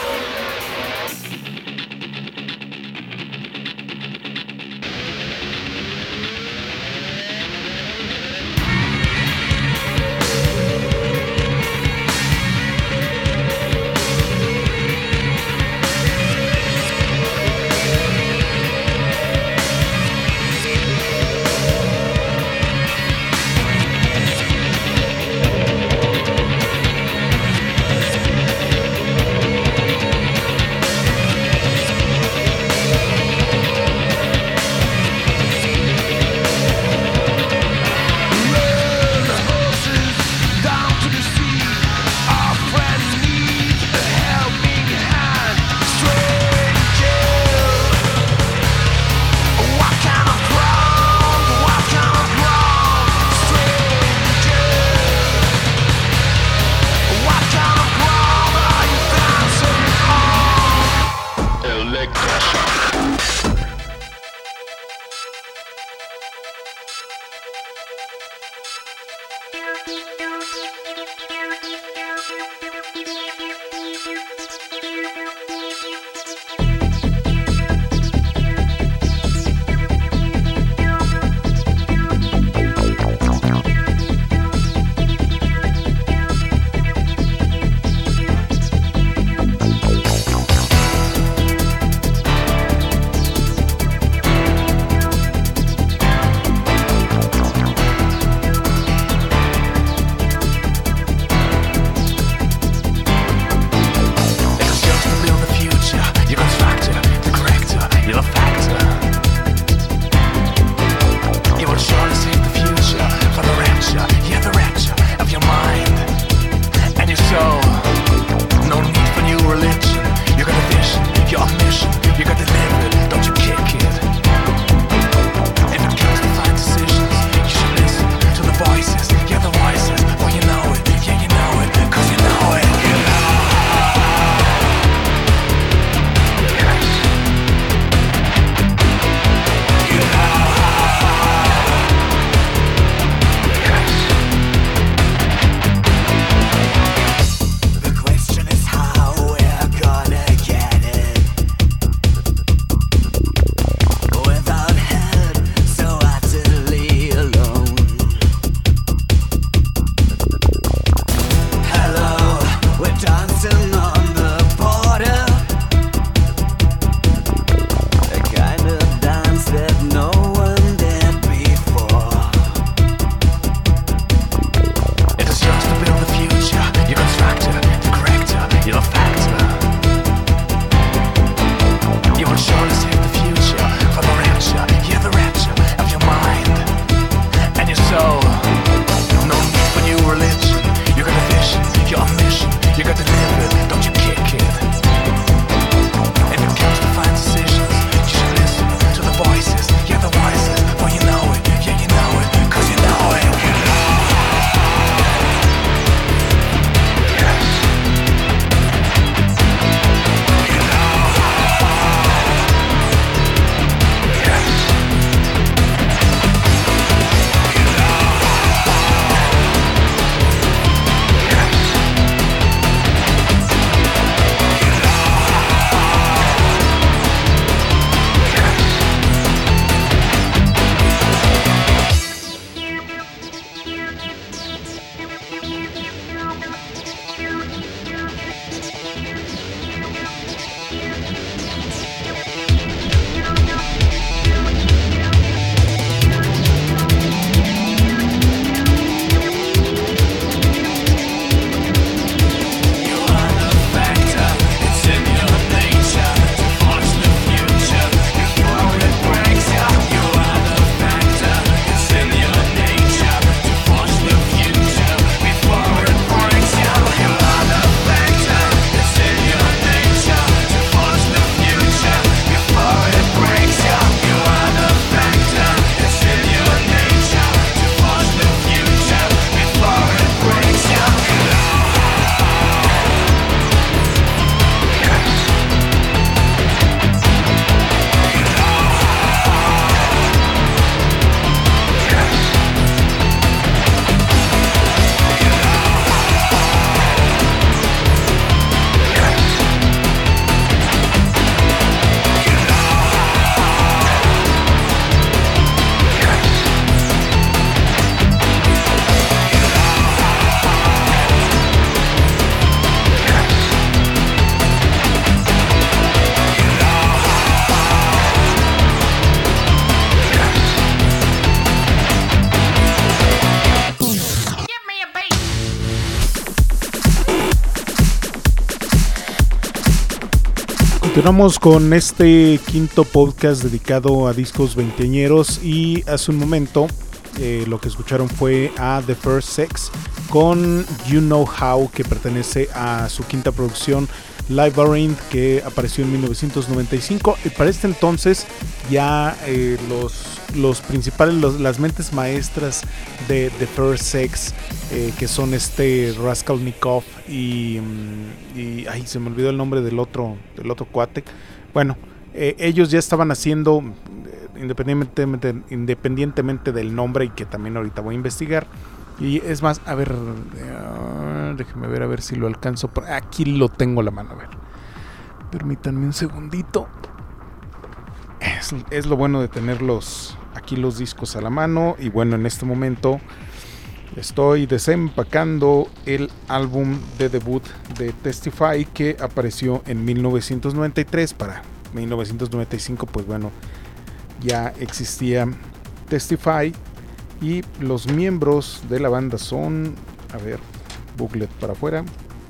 Continuamos con este quinto podcast dedicado a discos veinteañeros y hace un momento eh, lo que escucharon fue a The First Sex con You Know How, que pertenece a su quinta producción Labyrinth, que apareció en mil novecientos noventa y cinco. Y para este entonces ya eh, los, los principales, los, las mentes maestras de The First Sex, eh, que son este Raskolnikov y, y ay, se me olvidó el nombre del otro, del otro cuate. Bueno, eh, ellos ya estaban haciendo, eh, independientemente, independientemente del nombre, y que también ahorita voy a investigar. Y es más, a ver, uh, déjenme ver a ver si lo alcanzo. Por aquí lo tengo a la mano, a ver. Permítanme un segundito. Es, es lo bueno de tener los, aquí los discos a la mano. Y bueno, en este momento estoy desempacando el álbum de debut de Testify, que apareció en mil novecientos noventa y tres. Para mil novecientos noventa y cinco, pues bueno, ya existía Testify. Y los miembros de la banda son, a ver, booklet para afuera.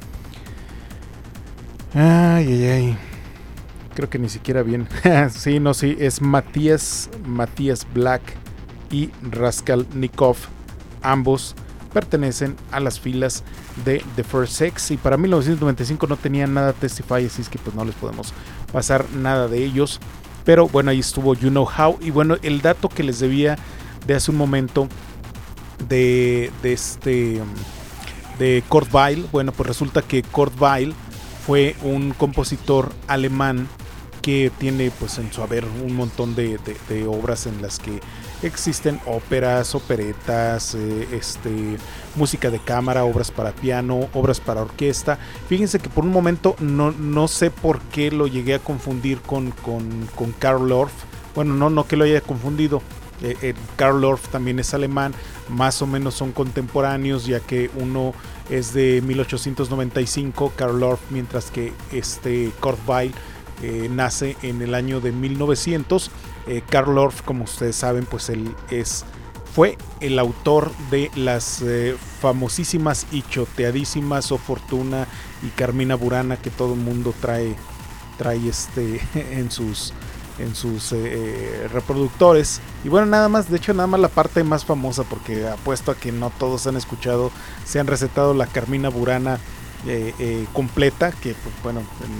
Ay, ay, ay. Creo que ni siquiera bien. sí, no, sí, es Matías, Matías Black y Raskolnikov. Ambos pertenecen a las filas de The First Sex. Y para mil novecientos noventa y cinco no tenían nada Testify, así es que pues no les podemos pasar nada de ellos. Pero bueno, ahí estuvo You Know How. Y bueno, el dato que les debía de hace un momento de, de este de Kurt Weill, bueno, pues resulta que Kurt Weill fue un compositor alemán que tiene pues en su haber un montón de, de, de obras en las que existen óperas, operetas, eh, este, música de cámara, obras para piano, obras para orquesta. Fíjense que por un momento no, no sé por qué lo llegué a confundir con, con, con Karl Orff. Bueno, no, no que lo haya confundido. Eh, eh, Karl Orff también es alemán, más o menos son contemporáneos, ya que uno es de mil ochocientos noventa y cinco, Karl Orff, mientras que este Kurt Weill eh, nace en el año de mil novecientos. eh, Karl Orff, como ustedes saben, pues él es, fue el autor de las eh, famosísimas y choteadísimas O Fortuna y Carmina Burana, que todo el mundo trae, trae este, en sus... en sus eh, reproductores. Y bueno, nada más, de hecho nada más la parte más famosa, porque apuesto a que no todos han escuchado, se han recetado la Carmina Burana eh, eh, completa, que pues, bueno,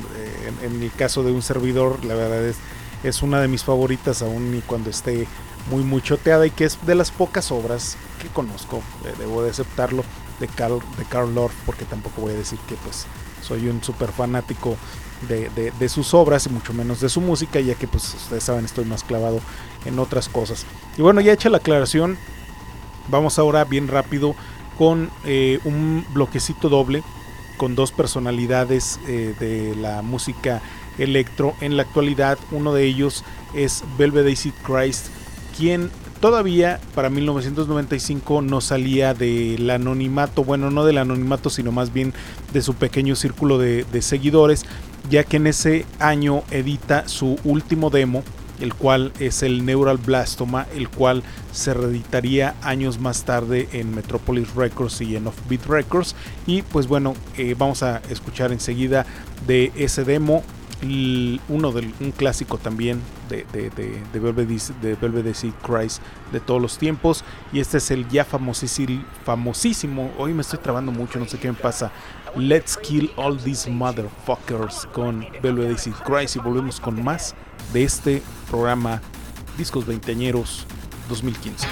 en, en, en el caso de un servidor, la verdad es, es una de mis favoritas, aún y cuando esté muy muy choteada, y que es de las pocas obras que conozco, eh, debo de aceptarlo, de Karl, de Karl Orff, porque tampoco voy a decir que pues soy un súper fanático De, de, de sus obras y mucho menos de su música, ya que pues ustedes saben, estoy más clavado en otras cosas. Y bueno, ya hecha la aclaración, vamos ahora bien rápido con eh, un bloquecito doble con dos personalidades eh, de la música electro en la actualidad. Uno de ellos es Velvet Acid Christ, quien todavía para mil novecientos noventa y cinco no salía del anonimato, bueno, no del anonimato, sino más bien de su pequeño círculo de, de seguidores, ya que en ese año edita su último demo, el cual es el Neural Blastoma, el cual se reeditaría años más tarde en Metropolis Records y en Offbeat Records. Y pues bueno, eh, vamos a escuchar enseguida de ese demo uno del un clásico también de, de, de, de Velvet de Velvet Acid Christ de todos los tiempos, y este es el ya famosísimo, famosísimo, hoy me estoy trabando mucho, no sé qué me pasa, Let's Kill All These Motherfuckers con Velvet Acid Christ. Y volvemos con más de este programa Discos Veinteañeros dos mil quince.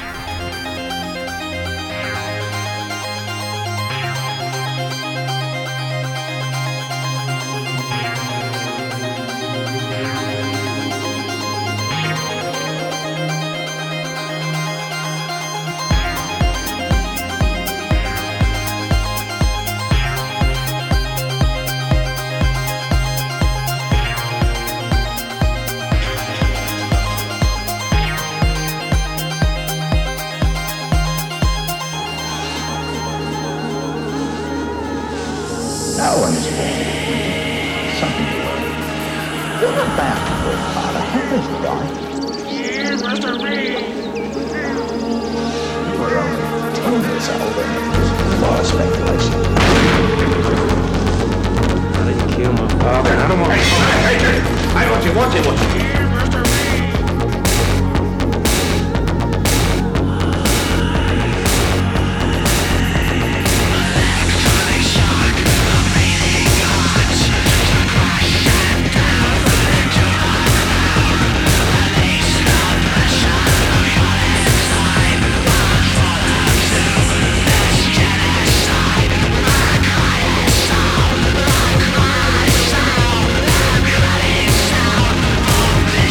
No one is born. Something to worry. You're not bound to work hard. I hope that's right. Yeah, Mister Reed. You were only ten years old and it was a lot of speculation. I didn't kill my father. I don't want to. watch it, watch it, watch it. Bloody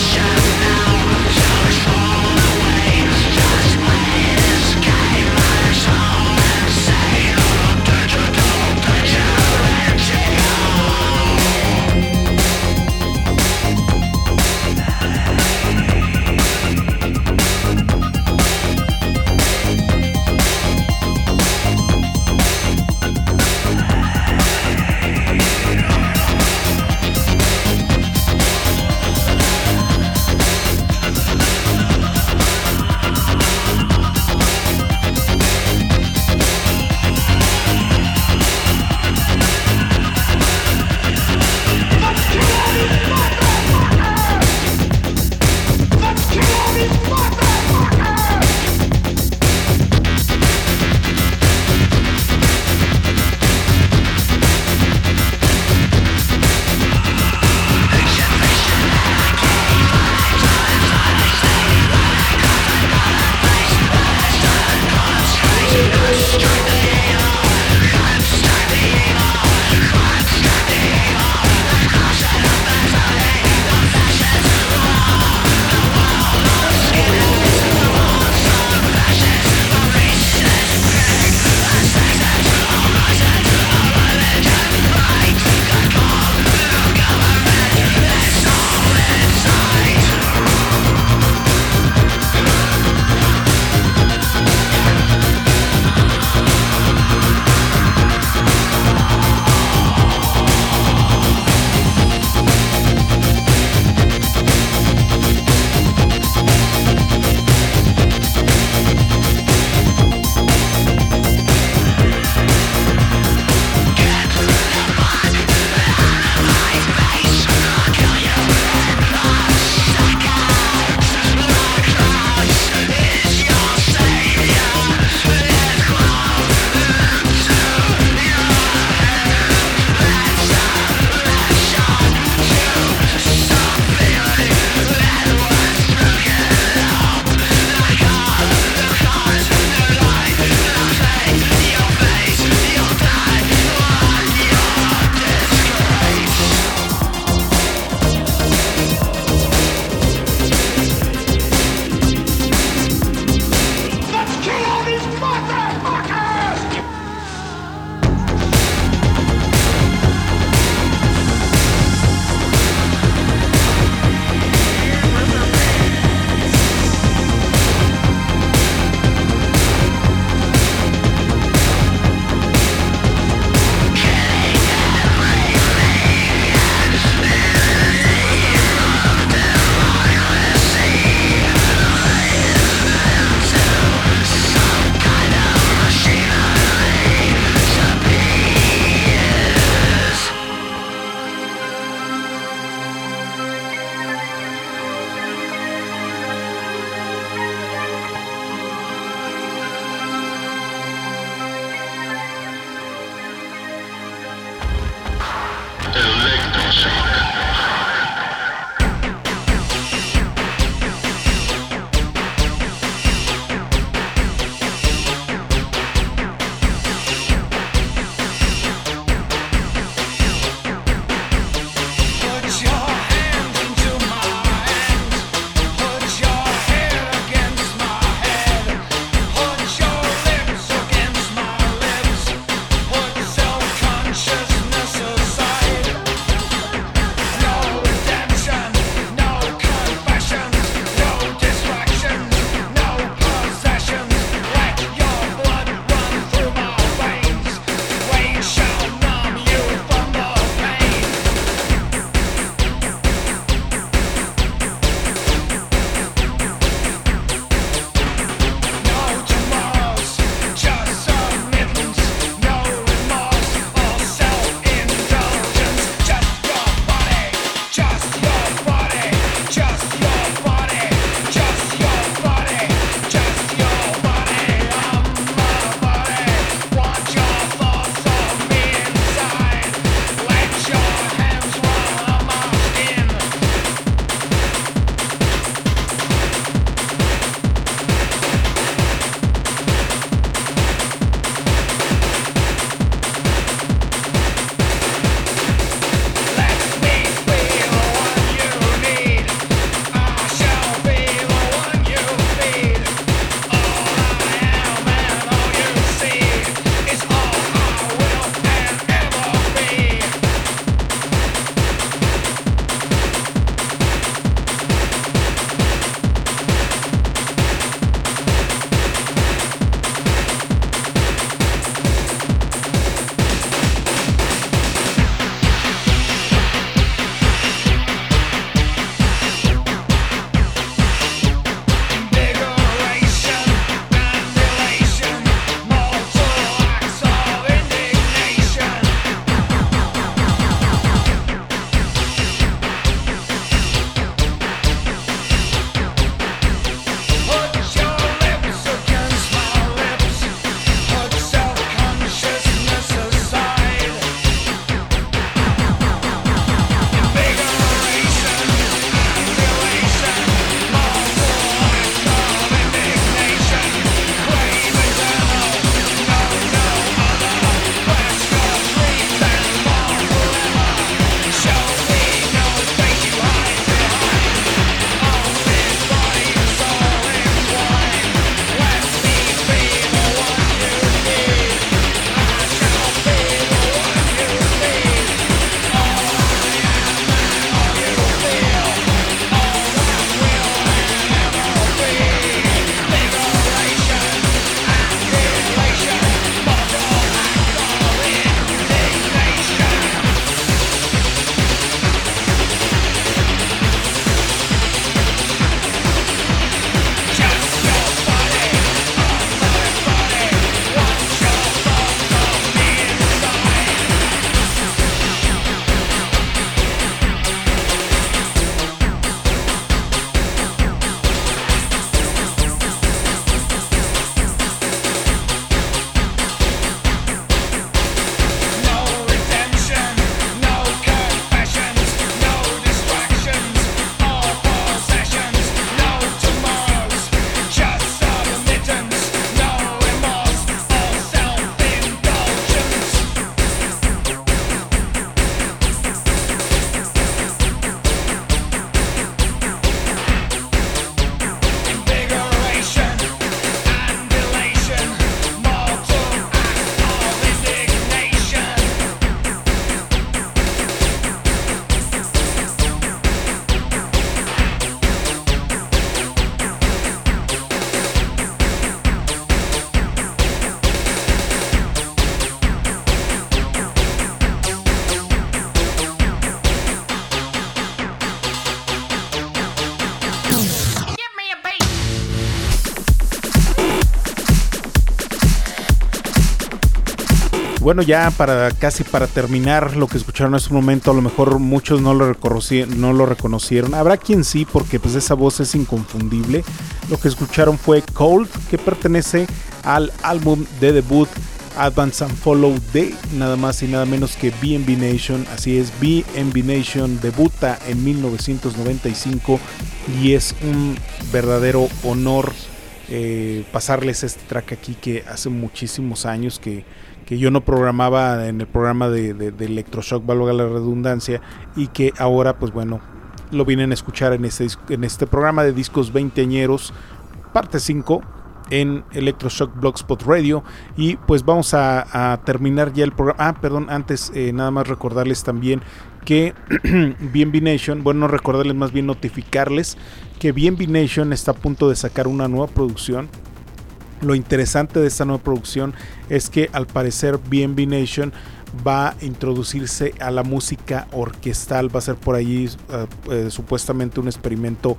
Bueno, ya para casi para terminar lo que escucharon en este momento, a lo mejor muchos no lo, no lo reconocieron. Habrá quien sí, porque pues esa voz es inconfundible. Lo que escucharon fue Cold, que pertenece al álbum de debut Advance and Follow de nada más y nada menos que B and B Nation. Así es, B and B Nation debuta en mil novecientos noventa y cinco y es un verdadero honor eh, pasarles este track aquí, que hace muchísimos años que, que yo no programaba en el programa de, de, de Electroshock, valga la redundancia, y que ahora pues bueno lo vienen a escuchar en este, en este programa de discos veinteañeros, parte cinco, en Electroshock Blogspot Radio. Y pues vamos a, a terminar ya el programa. Ah, perdón, antes eh, nada más recordarles también que B and B Nation, bueno, no recordarles, más bien notificarles que B and B Nation está a punto de sacar una nueva producción. Lo interesante de esta nueva producción es que al parecer B and B Nation va a introducirse a la música orquestal. Va a ser por ahí uh, eh, supuestamente un experimento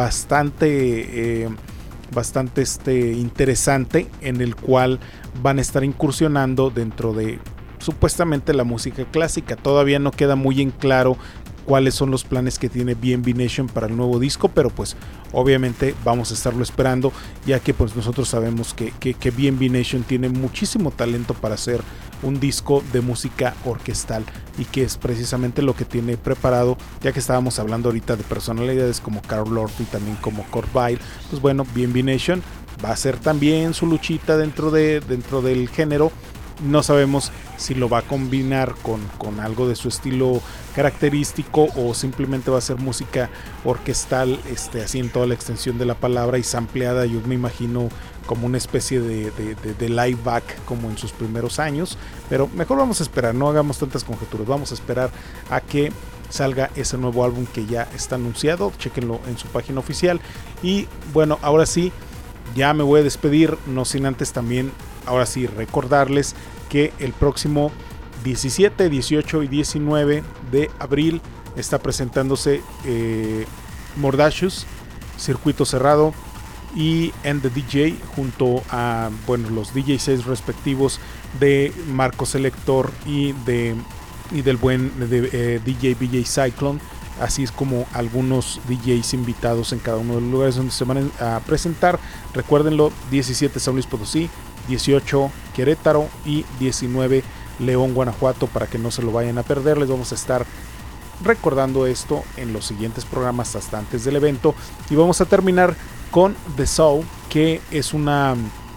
bastante eh, bastante este, interesante, en el cual van a estar incursionando dentro de supuestamente la música clásica. Todavía no queda muy en claro cuáles son los planes que tiene B and B Nation para el nuevo disco, pero pues obviamente vamos a estarlo esperando, ya que pues nosotros sabemos que, que, que B and B Nation tiene muchísimo talento para hacer un disco de música orquestal, y que es precisamente lo que tiene preparado, ya que estábamos hablando ahorita de personalidades como Carl Orff y también como Kurt Weill. Pues bueno, B and B Nation va a hacer también su luchita dentro, de, dentro del género. No sabemos si lo va a combinar con, con algo de su estilo característico, o simplemente va a ser música orquestal, este, así en toda la extensión de la palabra, y sampleada, yo me imagino como una especie de, de, de, de live back como en sus primeros años. Pero mejor vamos a esperar, no hagamos tantas conjeturas, vamos a esperar a que salga ese nuevo álbum que ya está anunciado. Chequenlo en su página oficial. Y bueno, ahora sí, ya me voy a despedir, no sin antes también, ahora sí, recordarles que el próximo diecisiete, dieciocho y diecinueve de abril está presentándose eh, Mordacious, Circuito Cerrado y And the D J, junto a bueno, los D Js respectivos de Marco Selector y, de, y del buen de, eh, D J B J Cyclone, así es como algunos D Js invitados en cada uno de los lugares donde se van a presentar. Recuérdenlo, diecisiete San Luis Potosí, dieciocho Querétaro y diecinueve León, Guanajuato, para que no se lo vayan a perder. Les vamos a estar recordando esto en los siguientes programas hasta antes del evento. Y vamos a terminar con The Soul, que es una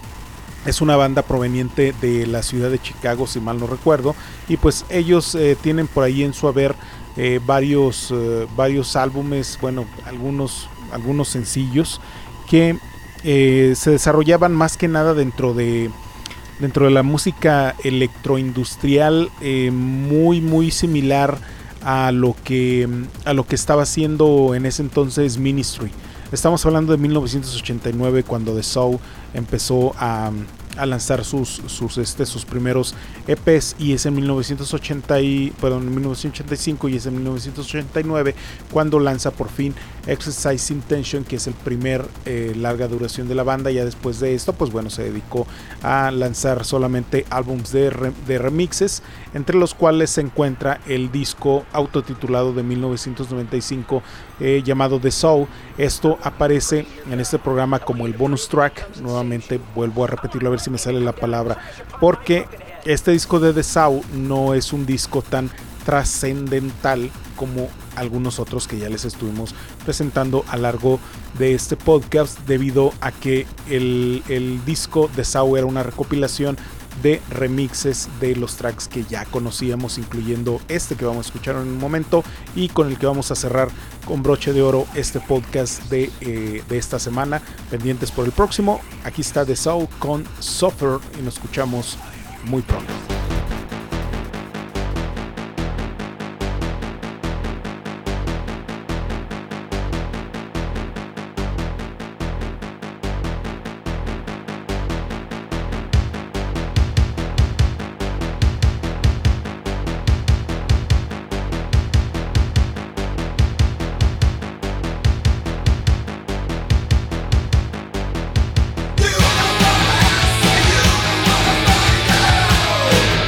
es una banda proveniente de la ciudad de Chicago, si mal no recuerdo, y pues ellos eh, tienen por ahí en su haber eh, varios eh, varios álbumes, bueno, algunos algunos sencillos que eh, se desarrollaban más que nada dentro de dentro de la música electroindustrial, eh, muy muy similar a lo que a lo que estaba haciendo en ese entonces Ministry. Estamos hablando de mil novecientos ochenta y nueve, cuando The Soul empezó a, a lanzar sus, sus, este, sus primeros E Pes, y es en mil novecientos ochenta y, perdón, en mil novecientos ochenta y cinco y es en mil novecientos ochenta y nueve cuando lanza por fin Exercise Intention, que es el primer eh, larga duración de la banda. Ya después de esto, pues bueno, se dedicó a lanzar solamente álbums de, re, de remixes, entre los cuales se encuentra el disco autotitulado de mil novecientos noventa y cinco eh, llamado The Soul. Esto aparece en este programa como el bonus track. Nuevamente vuelvo a repetirlo a ver si me sale la palabra, porque este disco de The Soul no es un disco tan trascendental como algunos otros que ya les estuvimos presentando a lo largo de este podcast, debido a que el, el disco de Soul era una recopilación de remixes de los tracks que ya conocíamos, incluyendo este que vamos a escuchar en un momento y con el que vamos a cerrar con broche de oro este podcast de, eh, de esta semana. Pendientes por el próximo. Aquí está The Soul con Suffer y nos escuchamos muy pronto. You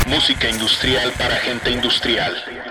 Música industrial para gente industrial.